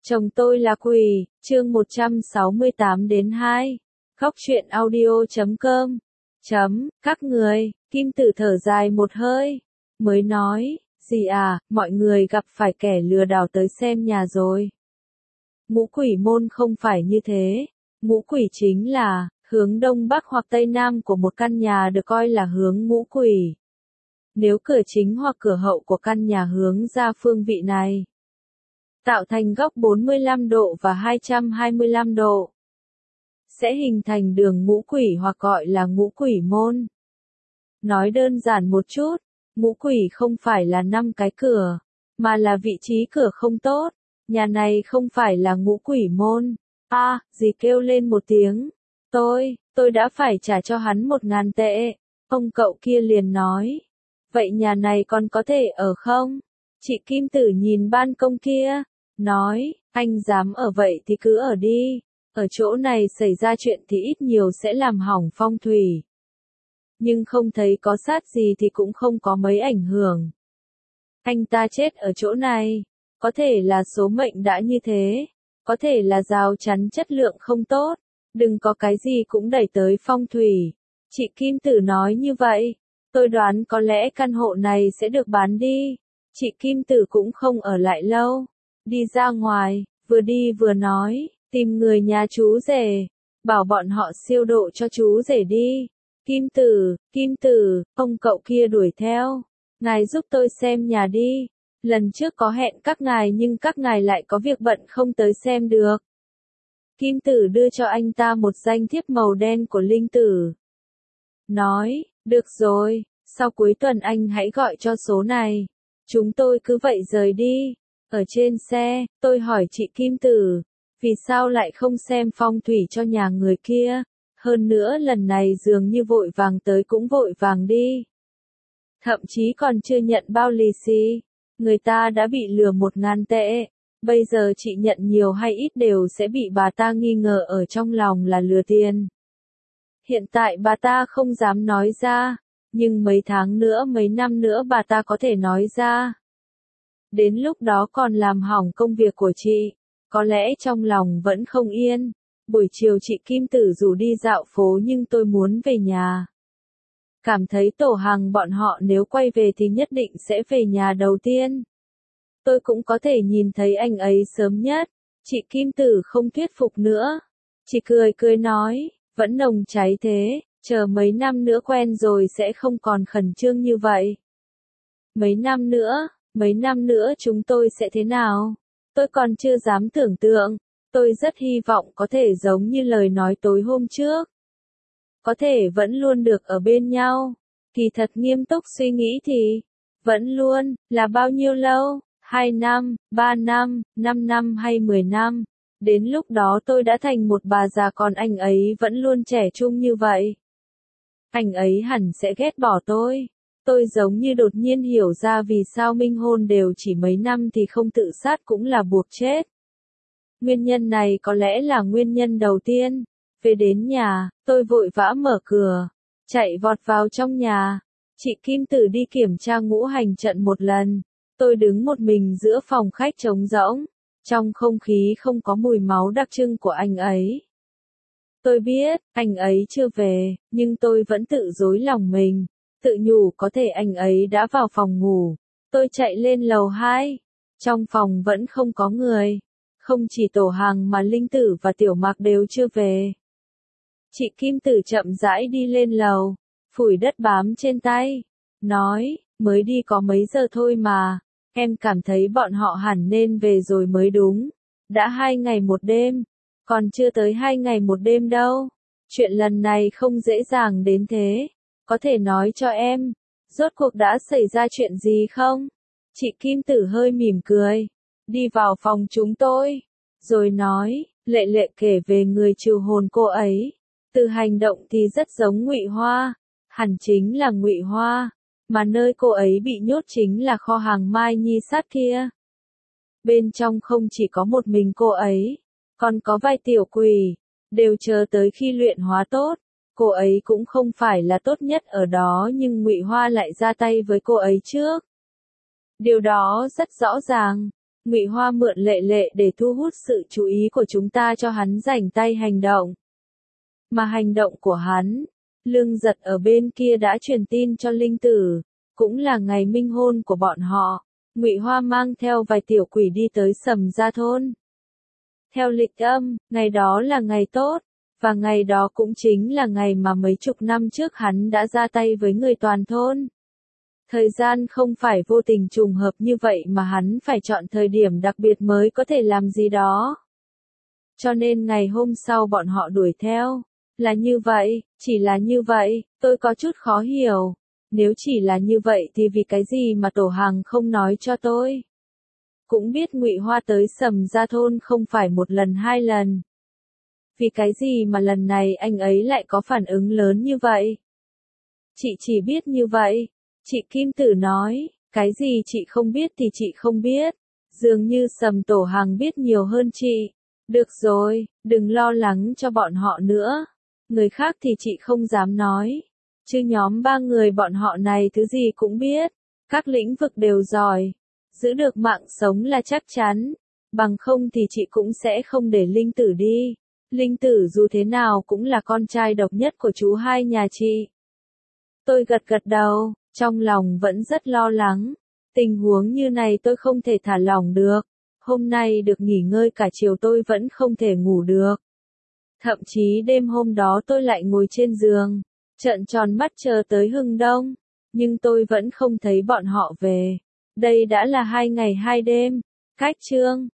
Chồng tôi là quỷ, chương 168 đến 2. Khóc chuyện audio.com. Các người, Kim Tử thở dài một hơi, mới nói, gì à, mọi người gặp phải kẻ lừa đảo tới xem nhà rồi. Ngũ quỷ môn không phải như thế, ngũ quỷ chính là, hướng đông bắc hoặc tây nam của một căn nhà được coi là hướng ngũ quỷ. Nếu cửa chính hoặc cửa hậu của căn nhà hướng ra phương vị này, tạo thành góc 45 độ và 225 độ, sẽ hình thành đường ngũ quỷ hoặc gọi là ngũ quỷ môn. Nói đơn giản một chút, ngũ quỷ không phải là 5 cái cửa, mà là vị trí cửa không tốt. Nhà này không phải là ngũ quỷ môn. Dì kêu lên một tiếng. Tôi đã phải trả cho hắn 1.000 tệ. Ông cậu kia liền nói. Vậy nhà này còn có thể ở không? Chị Kim Tử nhìn ban công kia, nói, anh dám ở vậy thì cứ ở đi. Ở chỗ này xảy ra chuyện thì ít nhiều sẽ làm hỏng phong thủy. Nhưng không thấy có sát gì thì cũng không có mấy ảnh hưởng. Anh ta chết ở chỗ này. Có thể là số mệnh đã như thế. Có thể là rào chắn chất lượng không tốt. Đừng có cái gì cũng đẩy tới phong thủy. Chị Kim Tử nói như vậy. Tôi đoán có lẽ căn hộ này sẽ được bán đi. Chị Kim Tử cũng không ở lại lâu. Đi ra ngoài, vừa đi vừa nói, tìm người nhà chú rể. Bảo bọn họ siêu độ cho chú rể đi. Kim Tử, ông cậu kia đuổi theo. Ngài giúp tôi xem nhà đi. Lần trước có hẹn các ngài nhưng các ngài lại có việc bận không tới xem được. Kim Tử đưa cho anh ta một danh thiếp màu đen của Linh Tử. Nói, được rồi, sau cuối tuần anh hãy gọi cho số này. Chúng tôi cứ vậy rời đi. Ở trên xe, tôi hỏi chị Kim Tử, vì sao lại không xem phong thủy cho nhà người kia? Hơn nữa lần này dường như vội vàng tới cũng vội vàng đi. Thậm chí còn chưa nhận bao lì xì. Người ta đã bị lừa 1.000 tệ. Bây giờ chị nhận nhiều hay ít đều sẽ bị bà ta nghi ngờ ở trong lòng là lừa tiền. Hiện tại bà ta không dám nói ra. Nhưng mấy tháng nữa mấy năm nữa bà ta có thể nói ra. Đến lúc đó còn làm hỏng công việc của chị. Có lẽ trong lòng vẫn không yên. Buổi chiều chị Kim Tử rủ đi dạo phố nhưng tôi muốn về nhà. Cảm thấy Tổ Hằng bọn họ nếu quay về thì nhất định sẽ về nhà đầu tiên. Tôi cũng có thể nhìn thấy anh ấy sớm nhất. Chị Kim Tử không thuyết phục nữa. Chỉ cười nói, vẫn nồng cháy thế, chờ mấy năm nữa quen rồi sẽ không còn khẩn trương như vậy. Mấy năm nữa chúng tôi sẽ thế nào? Tôi còn chưa dám tưởng tượng. Tôi rất hy vọng có thể giống như lời nói tối hôm trước. Có thể vẫn luôn được ở bên nhau. Kỳ thật nghiêm túc suy nghĩ thì, vẫn luôn, là bao nhiêu lâu? 2 năm, 3 năm, 5 năm hay 10 năm? Đến lúc đó tôi đã thành một bà già còn anh ấy vẫn luôn trẻ trung như vậy. Anh ấy hẳn sẽ ghét bỏ tôi. Tôi giống như đột nhiên hiểu ra vì sao minh hôn đều chỉ mấy năm thì không tự sát cũng là buộc chết. Nguyên nhân này có lẽ là nguyên nhân đầu tiên. Về đến nhà, tôi vội vã mở cửa, chạy vọt vào trong nhà. Chị Kim Tử đi kiểm tra ngũ hành trận một lần. Tôi đứng một mình giữa phòng khách trống rỗng. Trong không khí không có mùi máu đặc trưng của anh ấy. Tôi biết, anh ấy chưa về, nhưng tôi vẫn tự dối lòng mình. Tự nhủ có thể anh ấy đã vào phòng ngủ. Tôi chạy lên lầu 2. Trong phòng vẫn không có người. Không chỉ Tổ Hằng mà Linh Tử và Tiểu Mạc đều chưa về. Chị Kim Tử chậm rãi đi lên lầu, phủi đất bám trên tay, nói, mới đi có mấy giờ thôi mà, em cảm thấy bọn họ hẳn nên về rồi mới đúng. Đã 2 ngày 1 đêm, còn chưa tới 2 ngày 1 đêm đâu. Chuyện lần này không dễ dàng đến thế. Có thể nói cho em, rốt cuộc đã xảy ra chuyện gì không? Chị Kim Tử hơi mỉm cười, đi vào phòng chúng tôi, rồi nói, Lệ Lệ kể về người trừ hồn cô ấy. Từ hành động thì rất giống Ngụy Hoa, hẳn chính là Ngụy Hoa, mà nơi cô ấy bị nhốt chính là kho hàng Mai Nhi sát kia. Bên trong không chỉ có một mình cô ấy, còn có vài tiểu quỷ, đều chờ tới khi luyện hóa tốt. Cô ấy cũng không phải là tốt nhất ở đó nhưng Ngụy Hoa lại ra tay với cô ấy trước. Điều đó rất rõ ràng, Ngụy Hoa mượn Lệ Lệ để thu hút sự chú ý của chúng ta cho hắn rảnh tay hành động. Mà hành động của hắn, Lương Giật ở bên kia đã truyền tin cho Linh Tử, cũng là ngày minh hôn của bọn họ. Ngụy Hoa mang theo vài tiểu quỷ đi tới Sầm Gia thôn. Theo lịch âm, ngày đó là ngày tốt, và ngày đó cũng chính là ngày mà mấy chục năm trước hắn đã ra tay với người toàn thôn. Thời gian không phải vô tình trùng hợp như vậy mà hắn phải chọn thời điểm đặc biệt mới có thể làm gì đó. Cho nên ngày hôm sau bọn họ đuổi theo. Là như vậy, chỉ là như vậy, tôi có chút khó hiểu. Nếu chỉ là như vậy thì vì cái gì mà Tổ Hằng không nói cho tôi? Cũng biết Ngụy Hoa tới Sầm Gia thôn không phải một lần hai lần. Vì cái gì mà lần này anh ấy lại có phản ứng lớn như vậy? Chị chỉ biết như vậy. Chị Kim Tử nói, cái gì chị không biết thì chị không biết. Dường như Sầm Tổ Hằng biết nhiều hơn chị. Được rồi, đừng lo lắng cho bọn họ nữa. Người khác thì chị không dám nói. Chứ nhóm ba người bọn họ này thứ gì cũng biết. Các lĩnh vực đều giỏi. Giữ được mạng sống là chắc chắn. Bằng không thì chị cũng sẽ không để Linh Tử đi. Linh Tử dù thế nào cũng là con trai độc nhất của chú hai nhà chị. Tôi gật gật đầu, trong lòng vẫn rất lo lắng. Tình huống như này tôi không thể thả lỏng được. Hôm nay được nghỉ ngơi cả chiều tôi vẫn không thể ngủ được. Thậm chí đêm hôm đó tôi lại ngồi trên giường, trợn tròn mắt chờ tới hừng đông. Nhưng tôi vẫn không thấy bọn họ về. Đây đã là 2 ngày 2 đêm. Cách chương